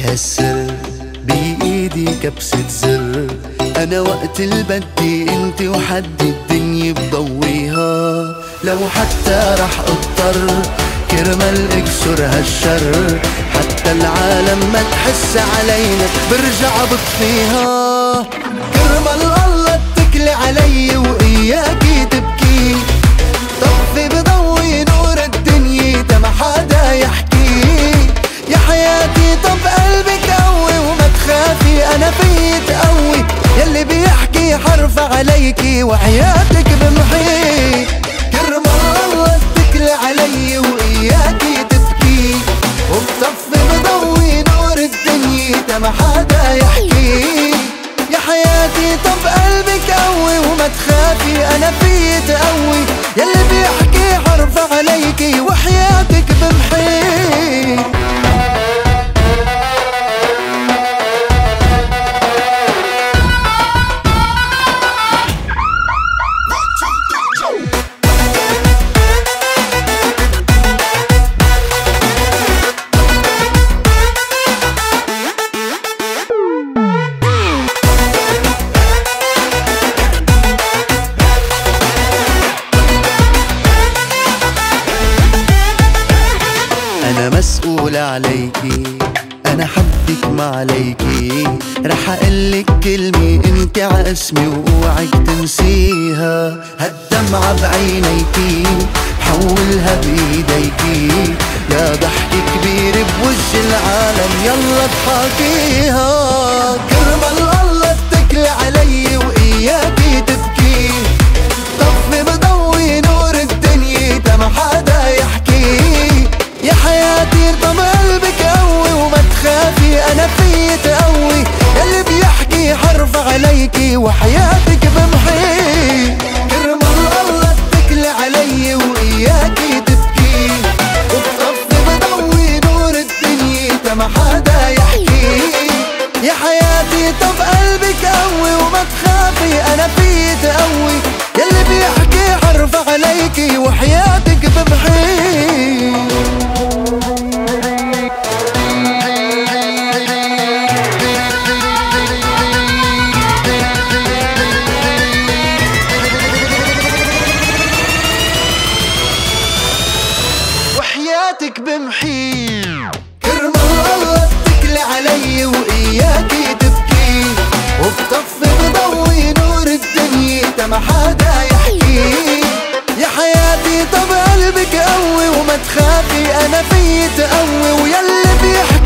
هالسر بإيدي كبسة زر، أنا وقت البدي انت وحد الدنيا بضويها. لو حتى رح اضطر كرمال اكسر هالشر، حتى العالم ما تحس علينا برجع بطفيها. كرمال الله اتكلي علي وإياكي تبكي، طفي بضوي نور الدنيا تا ما حدا يحكي. يا حياتي طب قلبك قوي وما تخافي انا فيي تقوي، يلي بيحكي حرف عليكي وحياتك بمحي. كرمال الله اتكلي علي وإياكي تبكي، وبطفي بضوي نور الدنيا تا ما حدا يحكي. يا حياتي طب قلبك قوي وما تخافي انا فيي تقوي، يلي بيحكي حرف عليكي وحياتك بمحي. أنا مسؤول عليكي، أنا حدك ما عليكي. رح أقلك كلمة انت عاسمي واوعك تنسيها. هالدمعة بعينيكي حولها بإيديكي، يا ضحك كبير بوجه العالم يلا اضحكيها. كرمال الله اتكلي علي وإياكي تبكي، طفي بضوي نور الدنيا تا ما حدا يحكي. يا حياتي طب قلبك قوي وما تخافي انا فيي تقوي، يلي بيحكي حرف عليكي وحياتك بمحي. كرمال الله اتكلي علي وإياكي تبكي، وبطفي بضوي نور الدنيا تا ما حدا يحكي. يا حياتي طب قلبك قوي وما تخافي انا فيي تقوي، يلي بيحكي حرف عليكي وحياتك بمحي. وحياتك بمحي. كرمال الله اتكلي علي وإياكي تبكي، وبطفي بضوي نور الدنيا تا ما حدا يحكي. يا حياتي طب قلبك قوي وما تخافي انا فيي تقوي، ويلي بيحكي